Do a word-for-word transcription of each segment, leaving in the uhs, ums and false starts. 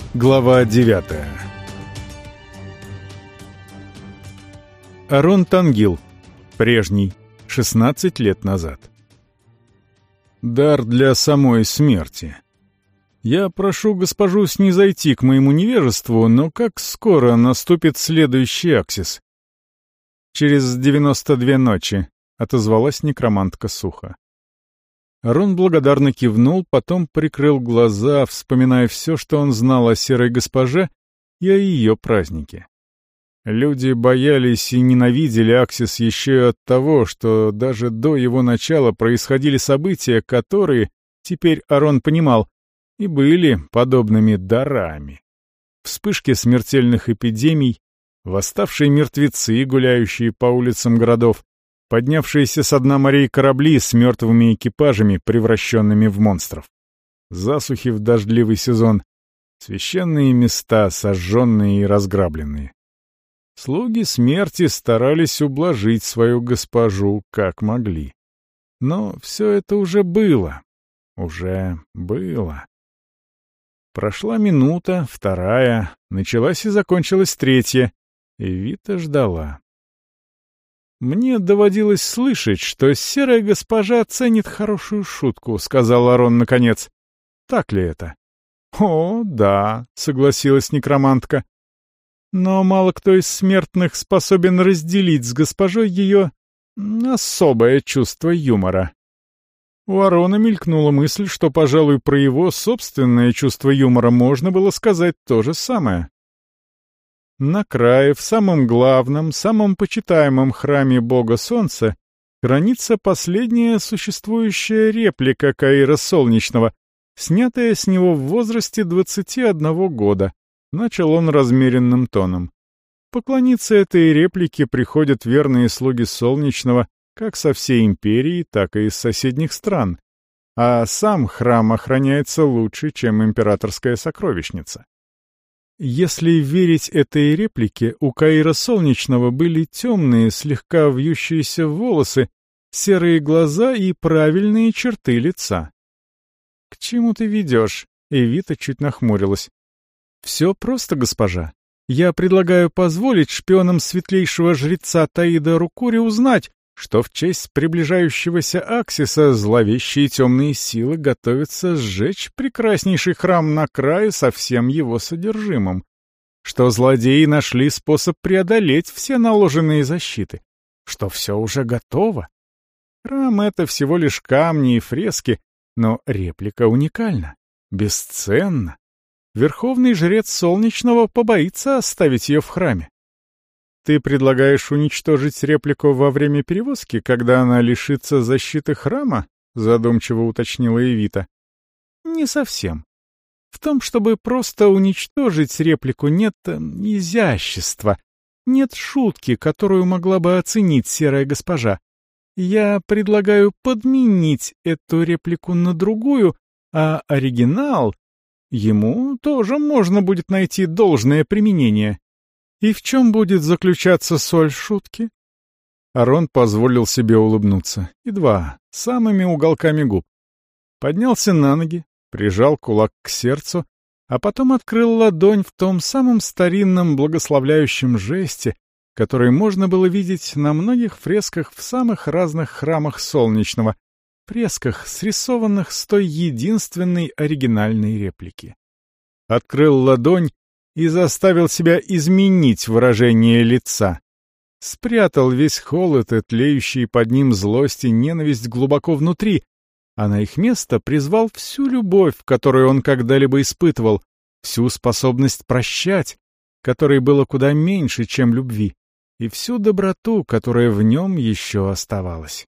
Глава девятая. Арон Тангил. Прежний. шестнадцать лет назад. Дар для самой смерти. Я прошу госпожу снизойти к моему невежеству, но как скоро наступит следующий аксис? Через девяносто две ночи, отозвалась некромантка сухо. Арон благодарно кивнул, потом прикрыл глаза, вспоминая все, что он знал о серой госпоже и о ее празднике. Люди боялись и ненавидели Аксис еще и от того, что даже до его начала происходили события, которые, теперь Арон понимал, и были подобными дарами. Вспышки смертельных эпидемий, восставшие мертвецы, гуляющие по улицам городов, поднявшиеся со дна морей корабли с мертвыми экипажами, превращенными в монстров. Засухи в дождливый сезон, священные места, сожженные и разграбленные. Слуги смерти старались ублажить свою госпожу как могли. Но все это уже было. Уже было. Прошла минута, вторая, началась и закончилась третья, и Вита ждала. «Мне доводилось слышать, что серая госпожа ценит хорошую шутку», — сказал Арон наконец. «Так ли это?» «О, да», — согласилась некромантка. «Но мало кто из смертных способен разделить с госпожой ее особое чувство юмора». У Арона мелькнула мысль, что, пожалуй, про его собственное чувство юмора можно было сказать то же самое. На крае, в самом главном, самом почитаемом храме бога солнца, хранится последняя существующая реплика Каира Солнечного, снятая с него в возрасте двадцати одного года. Начал он размеренным тоном. Поклониться этой реплике приходят верные слуги Солнечного как со всей империи, так и из соседних стран, а сам храм охраняется лучше, чем императорская сокровищница. Если верить этой реплике, у Каира Солнечного были темные, слегка вьющиеся волосы, серые глаза и правильные черты лица. «К чему ты ведешь?» — Эвита чуть нахмурилась. «Все просто, госпожа. Я предлагаю позволить шпионам светлейшего жреца Таида Рукури узнать, что в честь приближающегося Аксиса зловещие темные силы готовятся сжечь прекраснейший храм на крае со всем его содержимым, что злодеи нашли способ преодолеть все наложенные защиты, что все уже готово. Храм — это всего лишь камни и фрески, но реплика уникальна, бесценна. Верховный жрец Солнечного побоится оставить ее в храме. Ты предлагаешь уничтожить реплику во время перевозки, когда она лишится защиты храма? Задумчиво уточнила Эвита. Не совсем. В том, чтобы просто уничтожить реплику, нет изящества, нет шутки, которую могла бы оценить серая госпожа. Я предлагаю подменить эту реплику на другую, а оригинал, ему тоже можно будет найти должное применение. И в чем будет заключаться соль шутки? Арон позволил себе улыбнуться, едва, самыми уголками губ. Поднялся на ноги, прижал кулак к сердцу, а потом открыл ладонь в том самом старинном благословляющем жесте, который можно было видеть на многих фресках в самых разных храмах Солнечного, фресках, срисованных с той единственной оригинальной реплики. Открыл ладонь и заставил себя изменить выражение лица. Спрятал весь холод и тлеющие под ним злость и ненависть глубоко внутри, а на их место призвал всю любовь, которую он когда-либо испытывал, всю способность прощать, которой было куда меньше, чем любви, и всю доброту, которая в нем еще оставалась.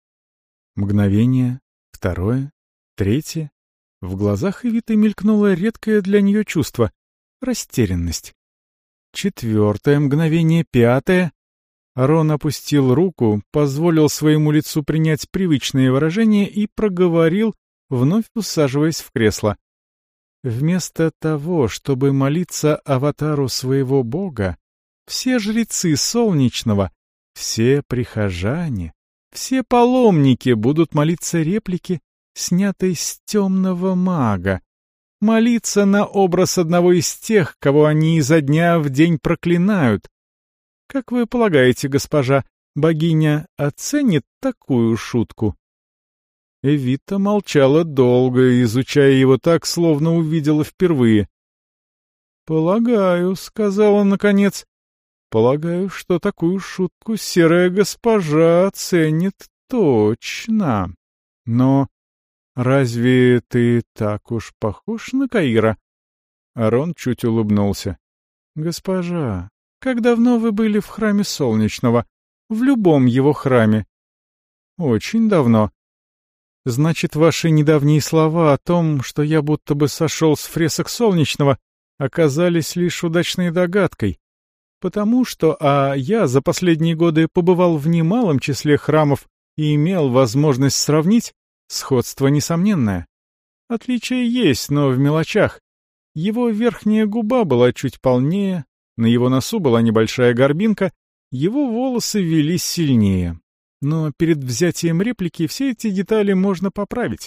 Мгновение, второе, третье. В глазах Эвиты мелькнуло редкое для нее чувство — растерянность. Четвертое мгновение, пятое. Арон опустил руку, позволил своему лицу принять привычные выражения и проговорил, вновь усаживаясь в кресло. Вместо того, чтобы молиться аватару своего бога, все жрецы Солнечного, все прихожане, все паломники будут молиться реплике, снятой с темного мага, молиться на образ одного из тех, кого они изо дня в день проклинают. Как вы полагаете, госпожа, богиня оценит такую шутку?» Эвита молчала долго, изучая его так, словно увидела впервые. «Полагаю», — сказала наконец, — «полагаю, что такую шутку серая госпожа оценит точно. Но разве ты так уж похож на Каира?» Арон чуть улыбнулся. «Госпожа, как давно вы были в храме Солнечного? В любом его храме?» «Очень давно. Значит, ваши недавние слова о том, что я будто бы сошел с фресок Солнечного, оказались лишь удачной догадкой. Потому что, а я за последние годы побывал в немалом числе храмов и имел возможность сравнить, сходство несомненное. Отличие есть, но в мелочах. Его верхняя губа была чуть полнее, на его носу была небольшая горбинка, его волосы велись сильнее. Но перед взятием реплики все эти детали можно поправить.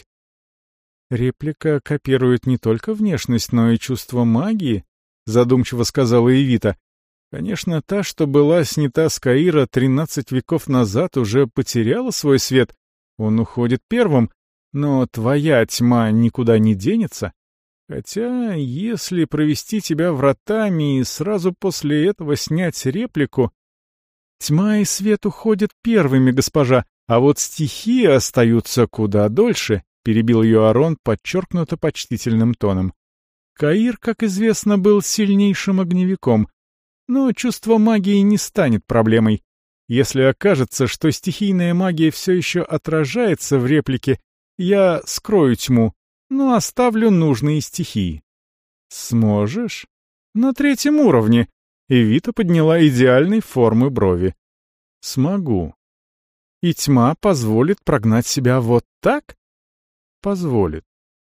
«Реплика копирует не только внешность, но и чувство магии», — задумчиво сказала Эвита. «Конечно, та, что была снята с Каира тринадцать веков назад, уже потеряла свой свет. Он уходит первым, но твоя тьма никуда не денется. Хотя, если провести тебя вратами и сразу после этого снять реплику...» «Тьма и свет уходят первыми, госпожа, а вот стихии остаются куда дольше», — перебил ее Арон подчеркнуто почтительным тоном. «Каир, как известно, был сильнейшим огневиком, но чувство магии не станет проблемой. Если окажется, что стихийная магия все еще отражается в реплике, я скрою тьму, но оставлю нужные стихии». «Сможешь?» «На третьем уровне». Эвита подняла идеальной формы брови. «Смогу. И тьма позволит прогнать себя вот так?» «Позволит».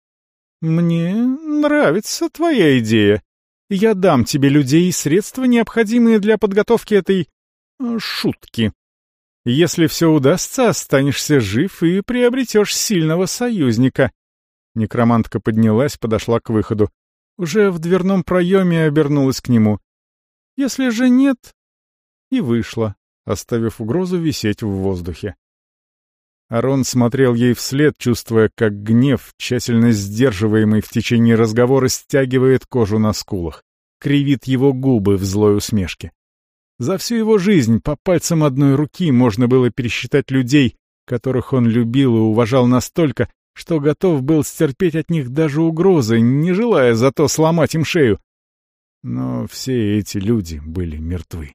«Мне нравится твоя идея. Я дам тебе людей и средства, необходимые для подготовки этой... шутки. Если все удастся, останешься жив и приобретешь сильного союзника». Некромантка поднялась, подошла к выходу. Уже в дверном проеме обернулась к нему. «Если же нет...» И вышла, оставив угрозу висеть в воздухе. Арон смотрел ей вслед, чувствуя, как гнев, тщательно сдерживаемый в течение разговора, стягивает кожу на скулах, кривит его губы в злой усмешке. За всю его жизнь по пальцам одной руки можно было пересчитать людей, которых он любил и уважал настолько, что готов был стерпеть от них даже угрозы, не желая зато сломать им шею. Но все эти люди были мертвы.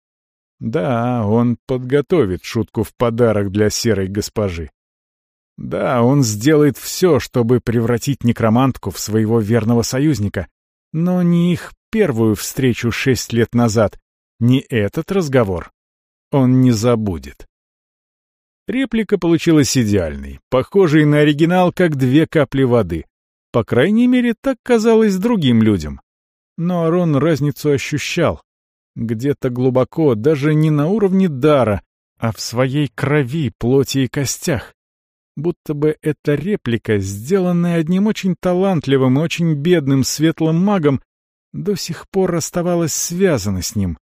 Да, он подготовит шутку в подарок для серой госпожи. Да, он сделает все, чтобы превратить некромантку в своего верного союзника, но не их первую встречу шесть лет назад, не этот разговор он не забудет. Реплика получилась идеальной, похожей на оригинал, как две капли воды. По крайней мере, так казалось другим людям. Но Арон разницу ощущал. Где-то глубоко, даже не на уровне дара, а в своей крови, плоти и костях. Будто бы эта реплика, сделанная одним очень талантливым и очень бедным светлым магом, до сих пор оставалась связана с ним.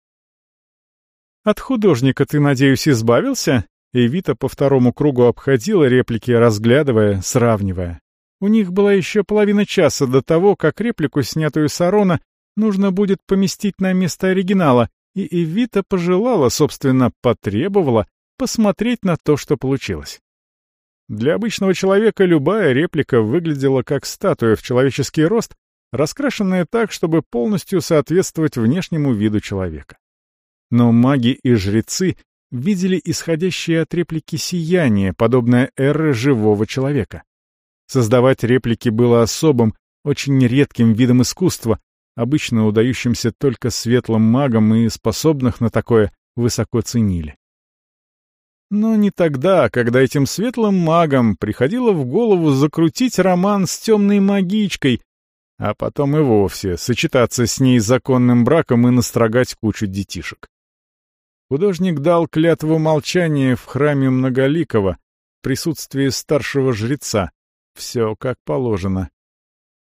«От художника ты, надеюсь, избавился?» Эвита по второму кругу обходила реплики, разглядывая, сравнивая. У них была еще половина часа до того, как реплику, снятую с Арона, нужно будет поместить на место оригинала, и Эвита пожелала, собственно, потребовала посмотреть на то, что получилось. Для обычного человека любая реплика выглядела как статуя в человеческий рост, раскрашенная так, чтобы полностью соответствовать внешнему виду человека. Но маги и жрецы видели исходящее от реплики сияние, подобное эры живого человека. Создавать реплики было особым, очень редким видом искусства, обычно удающимся только светлым магам, и способных на такое высоко ценили. Но не тогда, когда этим светлым магам приходило в голову закрутить роман с темной магичкой, а потом и вовсе сочетаться с ней законным браком и настрогать кучу детишек. Художник дал клятву молчания в храме Многоликого в присутствии старшего жреца. Все как положено.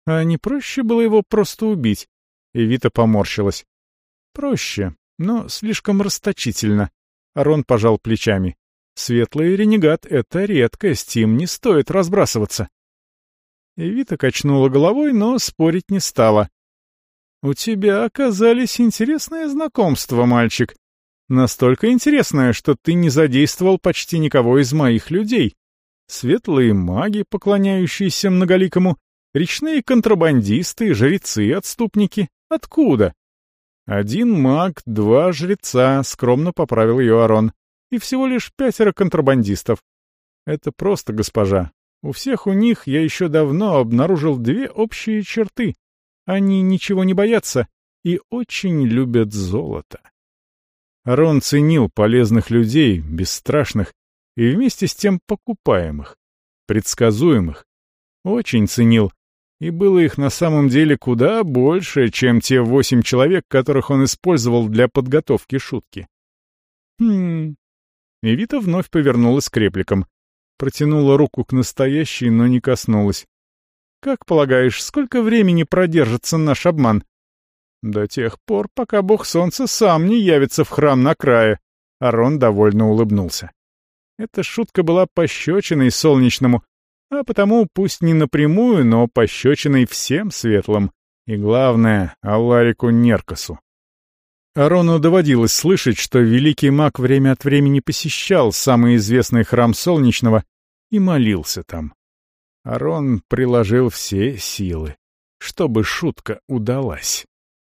А не проще было его просто убить? Эвита поморщилась. Проще, но слишком расточительно. Арон пожал плечами. Светлый ренегат — это редкость, им не стоит разбрасываться. Эвита качнула головой, но спорить не стала. «У тебя оказались интересные знакомства, мальчик. Настолько интересное, что ты не задействовал почти никого из моих людей. Светлые маги, поклоняющиеся многоликому, речные контрабандисты, жрецы, отступники. Откуда?» «Один маг, два жреца», — скромно поправил ее Арон. «И всего лишь пятеро контрабандистов. Это просто, госпожа. У всех у них я еще давно обнаружил две общие черты. Они ничего не боятся и очень любят золото». Арон ценил полезных людей, бесстрашных и вместе с тем покупаемых, предсказуемых. Очень ценил, и было их на самом деле куда больше, чем те восемь человек, которых он использовал для подготовки шутки. «Хм...» Эвита вновь повернулась к репликам. Протянула руку к настоящей, но не коснулась. «Как полагаешь, сколько времени продержится наш обман?» «До тех пор, пока бог солнца сам не явится в храм на крае», — Арон довольно улыбнулся. Эта шутка была пощечиной солнечному, а потому пусть не напрямую, но пощечиной всем светлым, и, главное, Алларику Неркасу. Арону доводилось слышать, что великий маг время от времени посещал самый известный храм Солнечного и молился там. Арон приложил все силы, чтобы шутка удалась.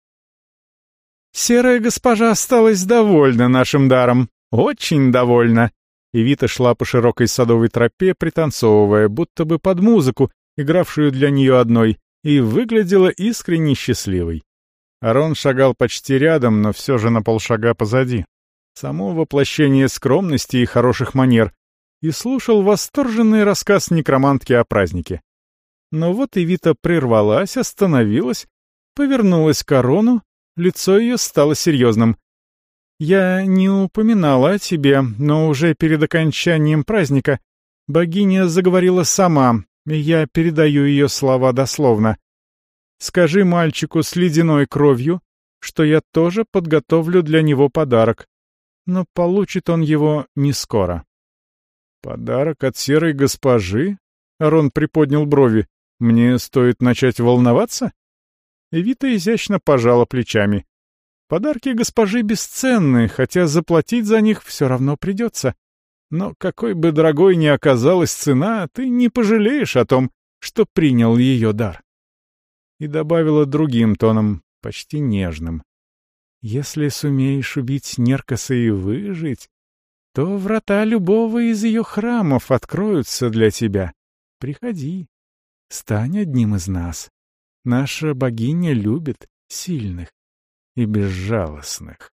«Серая госпожа осталась довольна нашим даром, очень довольна». Эвита шла по широкой садовой тропе, пританцовывая, будто бы под музыку, игравшую для нее одной, и выглядела искренне счастливой. Арон шагал почти рядом, но все же на полшага позади. Само воплощение скромности и хороших манер, и слушал восторженный рассказ некромантки о празднике. Но вот Эвита прервалась, остановилась, повернулась к Арону, лицо ее стало серьезным. «Я не упоминала о тебе, но уже перед окончанием праздника богиня заговорила сама, и я передаю ее слова дословно. Скажи мальчику с ледяной кровью, что я тоже подготовлю для него подарок, но получит он его не скоро». «Подарок от серой госпожи?» — Арон приподнял брови. «Мне стоит начать волноваться?» Эвита изящно пожала плечами. «Подарки госпожи бесценны, хотя заплатить за них все равно придется. Но какой бы дорогой ни оказалась цена, ты не пожалеешь о том, что принял ее дар». И добавила другим тоном, почти нежным. «Если сумеешь убить Неркаса и выжить, то врата любого из ее храмов откроются для тебя. Приходи, стань одним из нас. Наша богиня любит сильных и безжалостных».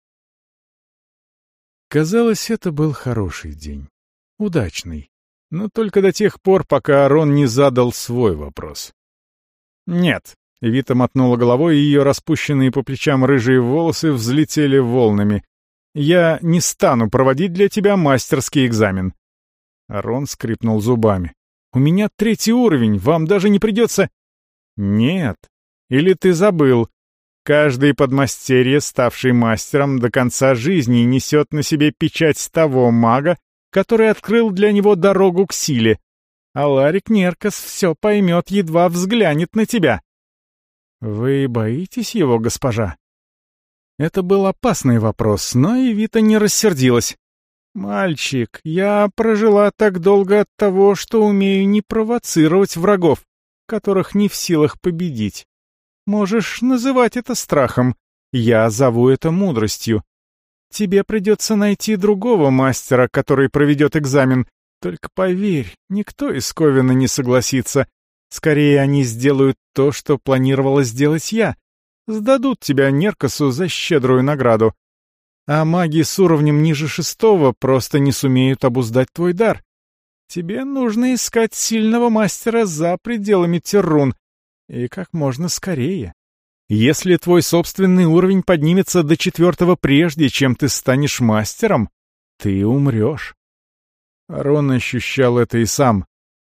Казалось, это был хороший день. Удачный. Но только до тех пор, пока Арон не задал свой вопрос. «Нет», — Эвита мотнула головой, и ее распущенные по плечам рыжие волосы взлетели волнами. «Я не стану проводить для тебя мастерский экзамен». Арон скрипнул зубами. «У меня третий уровень, вам даже не придется...» «Нет. Или ты забыл? Каждый подмастерье, ставший мастером, до конца жизни несет на себе печать того мага, который открыл для него дорогу к силе. А Ларик Неркас все поймет, едва взглянет на тебя». «Вы боитесь его, госпожа?» Это был опасный вопрос, но Эвита не рассердилась. «Мальчик, я прожила так долго от того, что умею не провоцировать врагов, которых не в силах победить. Можешь называть это страхом, я зову это мудростью. Тебе придется найти другого мастера, который проведет экзамен. Только поверь, никто из Ковина не согласится. Скорее, они сделают то, что планировала сделать я. Сдадут тебя Неркасу за щедрую награду. А маги с уровнем ниже шестого просто не сумеют обуздать твой дар. Тебе нужно искать сильного мастера за пределами Террун, и как можно скорее. Если твой собственный уровень поднимется до четвертого прежде, чем ты станешь мастером, ты умрешь». Арон ощущал это и сам.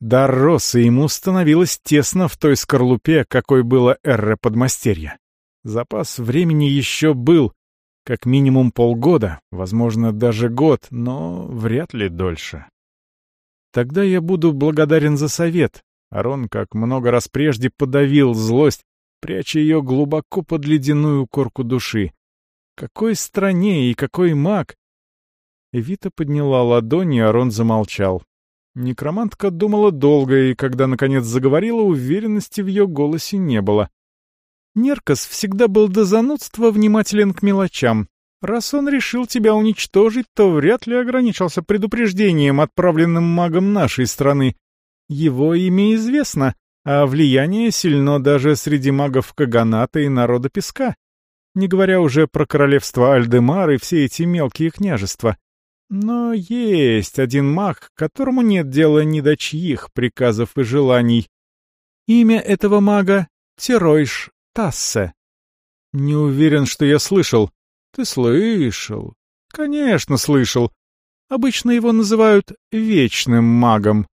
Дар рос, и ему становилось тесно в той скорлупе, какой было Эрре подмастерья. Запас времени еще был, как минимум полгода, возможно, даже год, но вряд ли дольше. Тогда я буду благодарен за совет. Арон, как много раз прежде, подавил злость, пряча ее глубоко под ледяную корку души. Какой стране и какой маг! Эвита подняла ладони, и Арон замолчал. Некромантка думала долго, и когда, наконец, заговорила, уверенности в ее голосе не было. «Неркос всегда был до занудства внимателен к мелочам. Раз он решил тебя уничтожить, то вряд ли ограничился предупреждением, отправленным магом нашей страны. Его имя известно, а влияние сильно даже среди магов Каганата и народа Песка, не говоря уже про королевство Альдемар и все эти мелкие княжества. Но есть один маг, которому нет дела ни до чьих приказов и желаний. Имя этого мага — Теройш Тассе. Не уверен, что я слышал. Ты слышал. Конечно, слышал. Обычно его называют Вечным магом.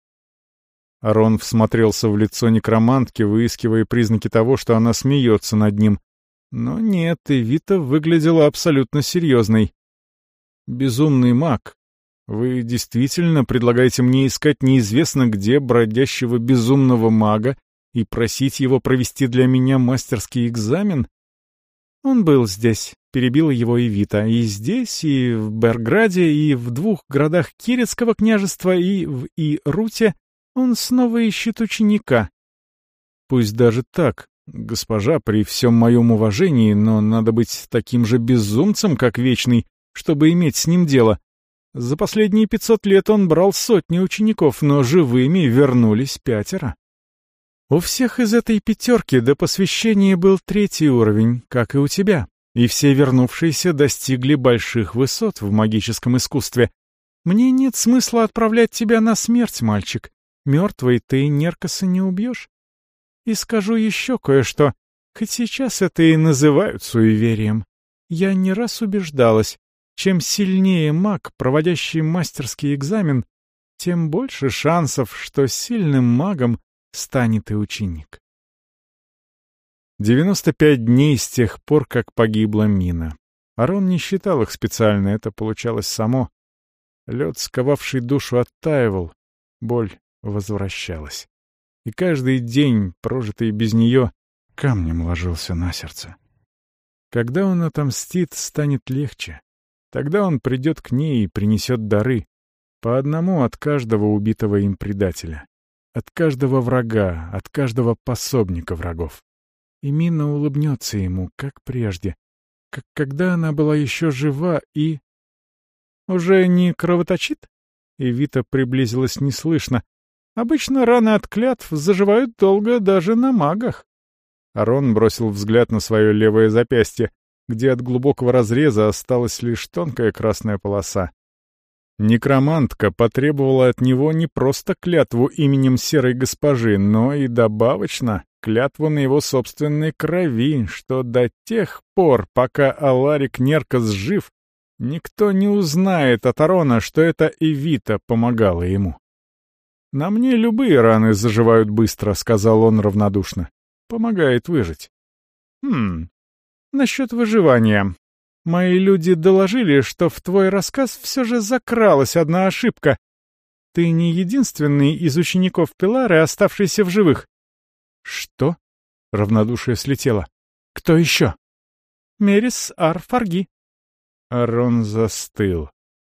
Арон всмотрелся в лицо некромантки, выискивая признаки того, что она смеется над ним. Но нет, Эвита выглядела абсолютно серьезной. «Безумный маг, вы действительно предлагаете мне искать неизвестно где бродящего безумного мага и просить его провести для меня мастерский экзамен?» «Он был здесь», — перебила его Эвита, — «и здесь, и в Берграде, и в двух городах Кирецкого княжества, и в Ируте. Он снова ищет ученика». «Пусть даже так, госпожа, при всем моем уважении, но надо быть таким же безумцем, как Вечный, чтобы иметь с ним дело. За последние пятьсот лет он брал сотни учеников, но живыми вернулись пятеро. У всех из этой пятерки до посвящения был третий уровень, как и у тебя, и все вернувшиеся достигли больших высот в магическом искусстве. Мне нет смысла отправлять тебя на смерть, мальчик. Мертвый ты Неркоса не убьешь. И скажу еще кое-что, хоть сейчас это и называют суеверием. Я не раз убеждалась, чем сильнее маг, проводящий мастерский экзамен, тем больше шансов, что сильным магом станет и ученик. девяносто пять дней с тех пор, как погибла Мина. Арон не считал их специально, это получалось само. Лед, сковавший душу, оттаивал, боль возвращалась. И каждый день, прожитый без нее, камнем ложился на сердце. Когда он отомстит, станет легче. Тогда он придет к ней и принесет дары, по одному от каждого убитого им предателя, от каждого врага, от каждого пособника врагов. И Мина улыбнется ему, как прежде, как когда она была еще жива и... «Уже не кровоточит?» Эвита приблизилась неслышно. «Обычно раны от клятв заживают долго даже на магах». Арон бросил взгляд на свое левое запястье, где от глубокого разреза осталась лишь тонкая красная полоса. Некромантка потребовала от него не просто клятву именем серой госпожи, но и добавочно клятву на его собственной крови, что до тех пор, пока Аларик Неркос жив, никто не узнает от Арона, что это Эвита помогала ему. «На мне любые раны заживают быстро», — сказал он равнодушно. «Помогает выжить». «Хм, насчет выживания. Мои люди доложили, что в твой рассказ все же закралась одна ошибка. Ты не единственный из учеников Пилары, оставшийся в живых». «Что?» — равнодушие слетело. «Кто еще?» «Мерис Ар-Фарги». Арон застыл.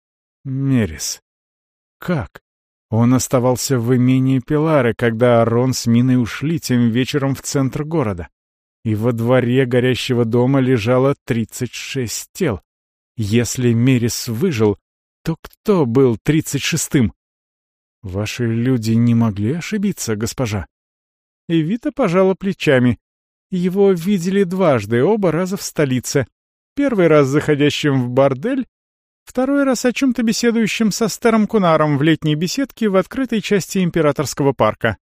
«Мерис. Как?» Он оставался в имении Пилары, когда Арон с Миной ушли тем вечером в центр города. И во дворе горящего дома лежало тридцать шесть тел. Если Мерис выжил, то кто был тридцать шестым? Ваши люди не могли ошибиться, госпожа. Эвита пожала плечами. Его видели дважды, оба раза в столице. Первый раз заходящим в бордель, второй раз о чем-то беседующим со старым Кунаром в летней беседке в открытой части Императорского парка.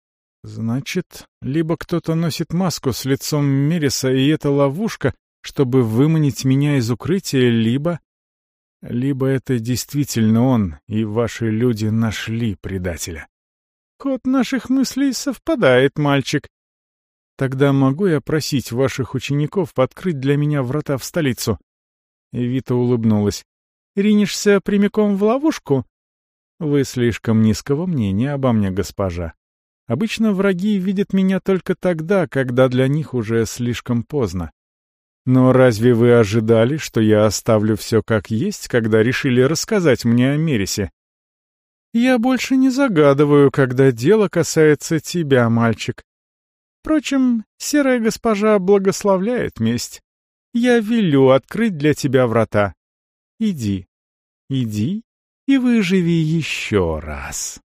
Значит, либо кто-то носит маску с лицом Мериса, и это ловушка, чтобы выманить меня из укрытия, либо... Либо это действительно он, и ваши люди нашли предателя. Ход наших мыслей совпадает, мальчик. Тогда могу я просить ваших учеников открыть для меня врата в столицу?» Эвита улыбнулась. «Ринешься прямиком в ловушку?» «Вы слишком низкого мнения обо мне, госпожа. Обычно враги видят меня только тогда, когда для них уже слишком поздно. Но разве вы ожидали, что я оставлю все как есть, когда решили рассказать мне о Мерисе?» «Я больше не загадываю, когда дело касается тебя, мальчик. Впрочем, серая госпожа благословляет месть. Я велю открыть для тебя врата. Иди, иди и выживи еще раз».